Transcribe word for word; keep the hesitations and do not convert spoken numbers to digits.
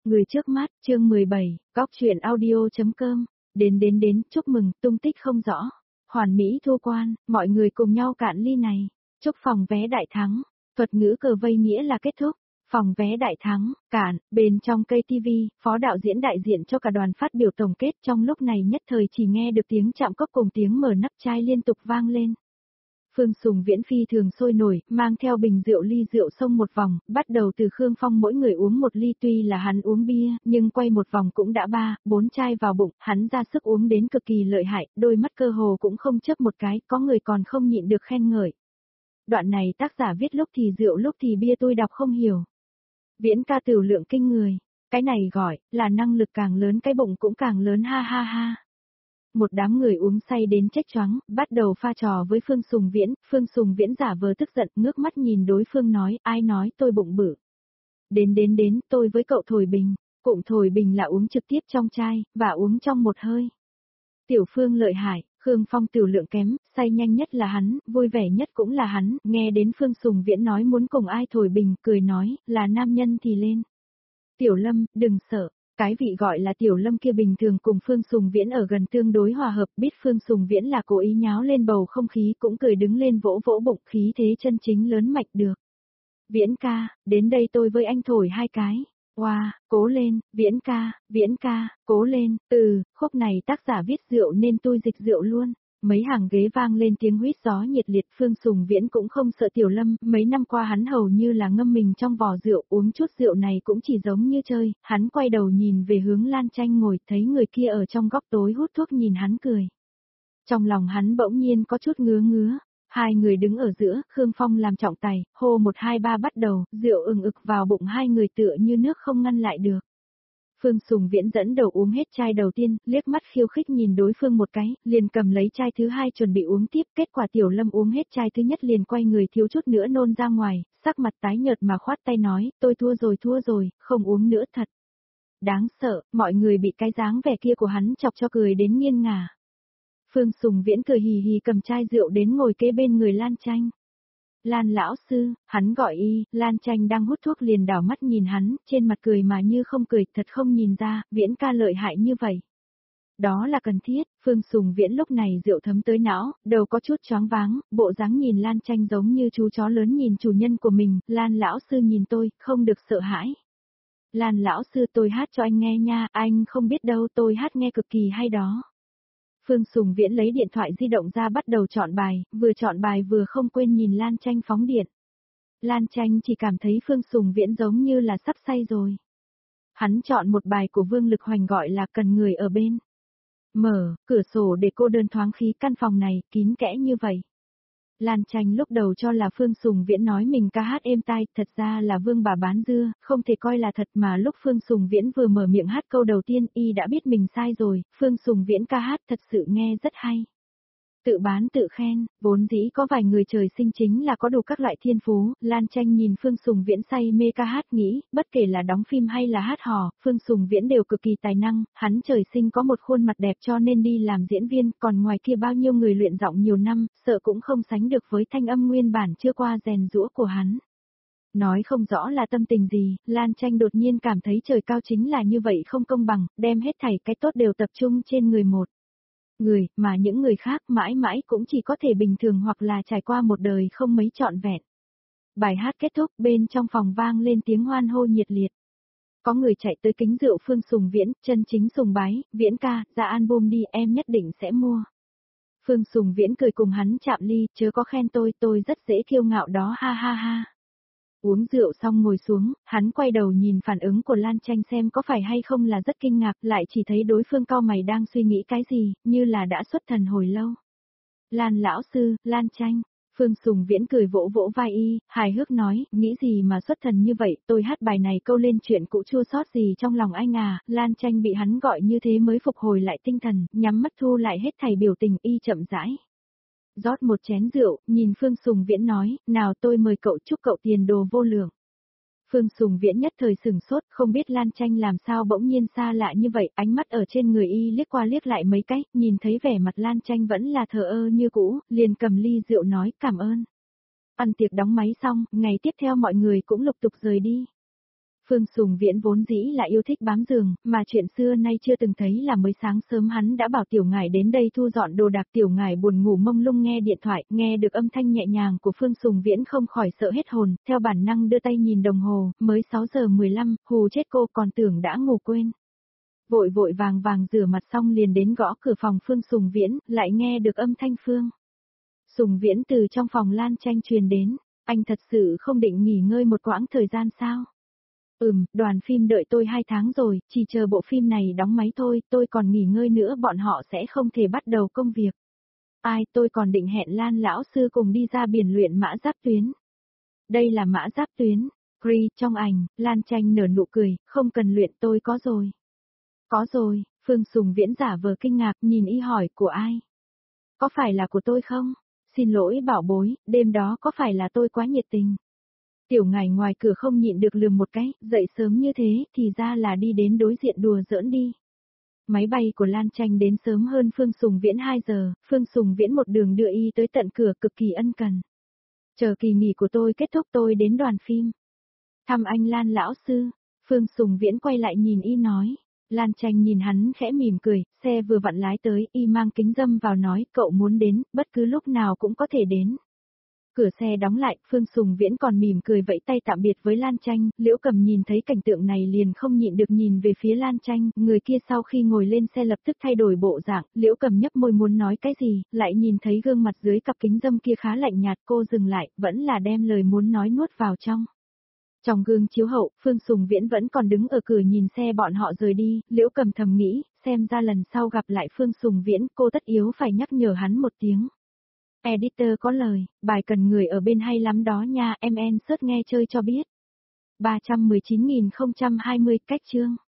Người trước mắt, chương mười bảy, góc truyện audio.com, đến đến đến, chúc mừng, tung tích không rõ. Hoàn mỹ thu quan, mọi người cùng nhau cạn ly này. Chúc phòng vé đại thắng, thuật ngữ cờ vây nghĩa là kết thúc. Phòng vé đại thắng, cạn, bên trong cây ti vi, phó đạo diễn đại diện cho cả đoàn phát biểu tổng kết trong lúc này nhất thời chỉ nghe được tiếng chạm cốc cùng tiếng mở nắp chai liên tục vang lên. Phương Sùng Viễn phi thường sôi nổi, mang theo bình rượu ly rượu xông một vòng, bắt đầu từ Khương Phong mỗi người uống một ly tuy là hắn uống bia, nhưng quay một vòng cũng đã ba, bốn chai vào bụng, hắn ra sức uống đến cực kỳ lợi hại, đôi mắt cơ hồ cũng không chớp một cái, có người còn không nhịn được khen ngợi. Đoạn này tác giả viết lúc thì rượu lúc thì bia tôi đọc không hiểu. Viễn ca tửu lượng kinh người, cái này gọi là năng lực càng lớn cái bụng cũng càng lớn ha ha ha. Một đám người uống say đến chết choáng, bắt đầu pha trò với Phương Sùng Viễn, Phương Sùng Viễn giả vờ tức giận, ngước mắt nhìn đối phương nói, ai nói tôi bụng bự. Đến đến đến, tôi với cậu thổi bình, cụm thổi bình là uống trực tiếp trong chai, và uống trong một hơi. Tiểu Phương lợi hại, Khương Phong tiểu lượng kém, say nhanh nhất là hắn, vui vẻ nhất cũng là hắn, nghe đến Phương Sùng Viễn nói muốn cùng ai thổi bình, cười nói, là nam nhân thì lên. Tiểu Lâm, đừng sợ. Cái vị gọi là Tiểu Lâm kia bình thường cùng Phương Sùng Viễn ở gần tương đối hòa hợp, biết Phương Sùng Viễn là cố ý nháo lên bầu không khí cũng cười đứng lên vỗ vỗ bụng, khí thế chân chính lớn mạnh được. Viễn ca, đến đây tôi với anh thổi hai cái. Wow, cố lên, Viễn ca, Viễn ca, cố lên, ừ, khúc này tác giả viết rượu nên tôi dịch rượu luôn. Mấy hàng ghế vang lên tiếng huýt gió nhiệt liệt, Phương Sùng Viễn cũng không sợ Tiểu Lâm, mấy năm qua hắn hầu như là ngâm mình trong vò rượu, uống chút rượu này cũng chỉ giống như chơi, hắn quay đầu nhìn về hướng Lan Tranh ngồi, thấy người kia ở trong góc tối hút thuốc nhìn hắn cười. Trong lòng hắn bỗng nhiên có chút ngứa ngứa, hai người đứng ở giữa, Khương Phong làm trọng tài, hô một hai ba bắt đầu, rượu ừng ực vào bụng hai người tựa như nước không ngăn lại được. Phương Sùng Viễn dẫn đầu uống hết chai đầu tiên, liếc mắt khiêu khích nhìn đối phương một cái, liền cầm lấy chai thứ hai chuẩn bị uống tiếp, kết quả Tiểu Lâm uống hết chai thứ nhất liền quay người thiếu chút nữa nôn ra ngoài, sắc mặt tái nhợt mà khoát tay nói, tôi thua rồi thua rồi, không uống nữa thật. Đáng sợ, mọi người bị cái dáng vẻ kia của hắn chọc cho cười đến nghiêng ngả. Phương Sùng Viễn cười hì hì cầm chai rượu đến ngồi kế bên người Lan Tranh. Lan lão sư, hắn gọi y, Lan Tranh đang hút thuốc liền đảo mắt nhìn hắn, trên mặt cười mà như không cười, thật không nhìn ra, Viễn ca lợi hại như vậy. Đó là cần thiết, Phương Sùng Viễn lúc này rượu thấm tới não, đầu có chút choáng váng, bộ dáng nhìn Lan Tranh giống như chú chó lớn nhìn chủ nhân của mình, Lan lão sư nhìn tôi, không được sợ hãi. Lan lão sư tôi hát cho anh nghe nha, anh không biết đâu tôi hát nghe cực kỳ hay đó. Phương Sùng Viễn lấy điện thoại di động ra bắt đầu chọn bài, vừa chọn bài vừa không quên nhìn Lan Tranh phóng điện. Lan Tranh chỉ cảm thấy Phương Sùng Viễn giống như là sắp say rồi. Hắn chọn một bài của Vương Lực Hoành gọi là Cần Người Ở Bên. Mở, cửa sổ để cô đơn thoáng khí căn phòng này, kín kẽ như vậy. Lan Tranh lúc đầu cho là Phương Sùng Viễn nói mình ca hát êm tai, thật ra là Vương bà bán dưa, không thể coi là thật mà lúc Phương Sùng Viễn vừa mở miệng hát câu đầu tiên y đã biết mình sai rồi, Phương Sùng Viễn ca hát thật sự nghe rất hay. Tự bán tự khen, vốn dĩ có vài người trời sinh chính là có đủ các loại thiên phú, Lan Tranh nhìn Phương Sùng Viễn say mê ca hát nghĩ, bất kể là đóng phim hay là hát hò, Phương Sùng Viễn đều cực kỳ tài năng, hắn trời sinh có một khuôn mặt đẹp cho nên đi làm diễn viên, còn ngoài kia bao nhiêu người luyện giọng nhiều năm, sợ cũng không sánh được với thanh âm nguyên bản chưa qua rèn giũa của hắn. Nói không rõ là tâm tình gì, Lan Tranh đột nhiên cảm thấy trời cao chính là như vậy không công bằng, đem hết thảy cái tốt đều tập trung trên người một. Người, mà những người khác mãi mãi cũng chỉ có thể bình thường hoặc là trải qua một đời không mấy trọn vẹn. Bài hát kết thúc bên trong phòng vang lên tiếng hoan hô nhiệt liệt. Có người chạy tới kính rượu Phương Sùng Viễn, chân chính sùng bái, Viễn ca, ra album đi em nhất định sẽ mua. Phương Sùng Viễn cười cùng hắn chạm ly, chớ có khen tôi, tôi rất dễ kiêu ngạo đó ha ha ha. Uống rượu xong ngồi xuống, hắn quay đầu nhìn phản ứng của Lan Tranh xem có phải hay không là rất kinh ngạc, lại chỉ thấy đối phương cau mày đang suy nghĩ cái gì, như là đã xuất thần hồi lâu. Lan lão sư, Lan Tranh, Phương Sùng Viễn cười vỗ vỗ vai y, hài hước nói, nghĩ gì mà xuất thần như vậy, tôi hát bài này câu lên chuyện cũ chua xót gì trong lòng anh à, Lan Tranh bị hắn gọi như thế mới phục hồi lại tinh thần, nhắm mắt thu lại hết thảy biểu tình y chậm rãi. Rót một chén rượu, nhìn Phương Sùng Viễn nói, nào tôi mời cậu chúc cậu tiền đồ vô lượng. Phương Sùng Viễn nhất thời sửng sốt, không biết Lan Tranh làm sao bỗng nhiên xa lạ như vậy, ánh mắt ở trên người y liếc qua liếc lại mấy cái, nhìn thấy vẻ mặt Lan Tranh vẫn là thờ ơ như cũ, liền cầm ly rượu nói cảm ơn. Ăn tiệc đóng máy xong, ngày tiếp theo mọi người cũng lục tục rời đi. Phương Sùng Viễn vốn dĩ là yêu thích bám giường, mà chuyện xưa nay chưa từng thấy là mới sáng sớm hắn đã bảo Tiểu Ngải đến đây thu dọn đồ đạc. Tiểu Ngải buồn ngủ mông lung nghe điện thoại, nghe được âm thanh nhẹ nhàng của Phương Sùng Viễn không khỏi sợ hết hồn, theo bản năng đưa tay nhìn đồng hồ, mới sáu giờ mười lăm, hù chết cô còn tưởng đã ngủ quên. Vội vội vàng vàng rửa mặt xong liền đến gõ cửa phòng Phương Sùng Viễn, lại nghe được âm thanh Phương Sùng Viễn từ trong phòng Lan Tranh truyền đến, anh thật sự không định nghỉ ngơi một quãng thời gian sao? Ừm, đoàn phim đợi tôi hai tháng rồi, chỉ chờ bộ phim này đóng máy thôi, tôi còn nghỉ ngơi nữa bọn họ sẽ không thể bắt đầu công việc. Ai, tôi còn định hẹn Lan lão sư cùng đi ra biển luyện mã giáp tuyến. Đây là mã giáp tuyến, Cree, trong ảnh, Lan Tranh nở nụ cười, không cần luyện tôi có rồi. Có rồi, Phương Sùng Viễn giả vờ kinh ngạc nhìn y hỏi của ai? Có phải là của tôi không? Xin lỗi bảo bối, đêm đó có phải là tôi quá nhiệt tình? Tiểu Ngải ngoài cửa không nhịn được lườm một cái, dậy sớm như thế thì ra là đi đến đối diện đùa giỡn đi. Máy bay của Lan Tranh đến sớm hơn Phương Sùng Viễn hai giờ, Phương Sùng Viễn một đường đưa y tới tận cửa cực kỳ ân cần. Chờ kỳ nghỉ của tôi kết thúc tôi đến đoàn phim. Thăm anh Lan lão sư, Phương Sùng Viễn quay lại nhìn y nói. Lan Tranh nhìn hắn khẽ mỉm cười, xe vừa vặn lái tới, y mang kính râm vào nói, cậu muốn đến, bất cứ lúc nào cũng có thể đến. Cửa xe đóng lại, Phương Sùng Viễn còn mỉm cười vẫy tay tạm biệt với Lan Tranh, Liễu Cầm nhìn thấy cảnh tượng này liền không nhịn được nhìn về phía Lan Tranh, người kia sau khi ngồi lên xe lập tức thay đổi bộ dạng, Liễu Cầm nhấp môi muốn nói cái gì, lại nhìn thấy gương mặt dưới cặp kính râm kia khá lạnh nhạt, cô dừng lại, vẫn là đem lời muốn nói nuốt vào trong. Trong gương chiếu hậu, Phương Sùng Viễn vẫn còn đứng ở cửa nhìn xe bọn họ rời đi, Liễu Cầm thầm nghĩ, xem ra lần sau gặp lại Phương Sùng Viễn, cô tất yếu phải nhắc nhở hắn một tiếng. Editor có lời, bài cần người ở bên hay lắm đó nha, em en search nghe chơi cho biết. ba trăm mười chín nghìn không trăm hai mươi cách chương.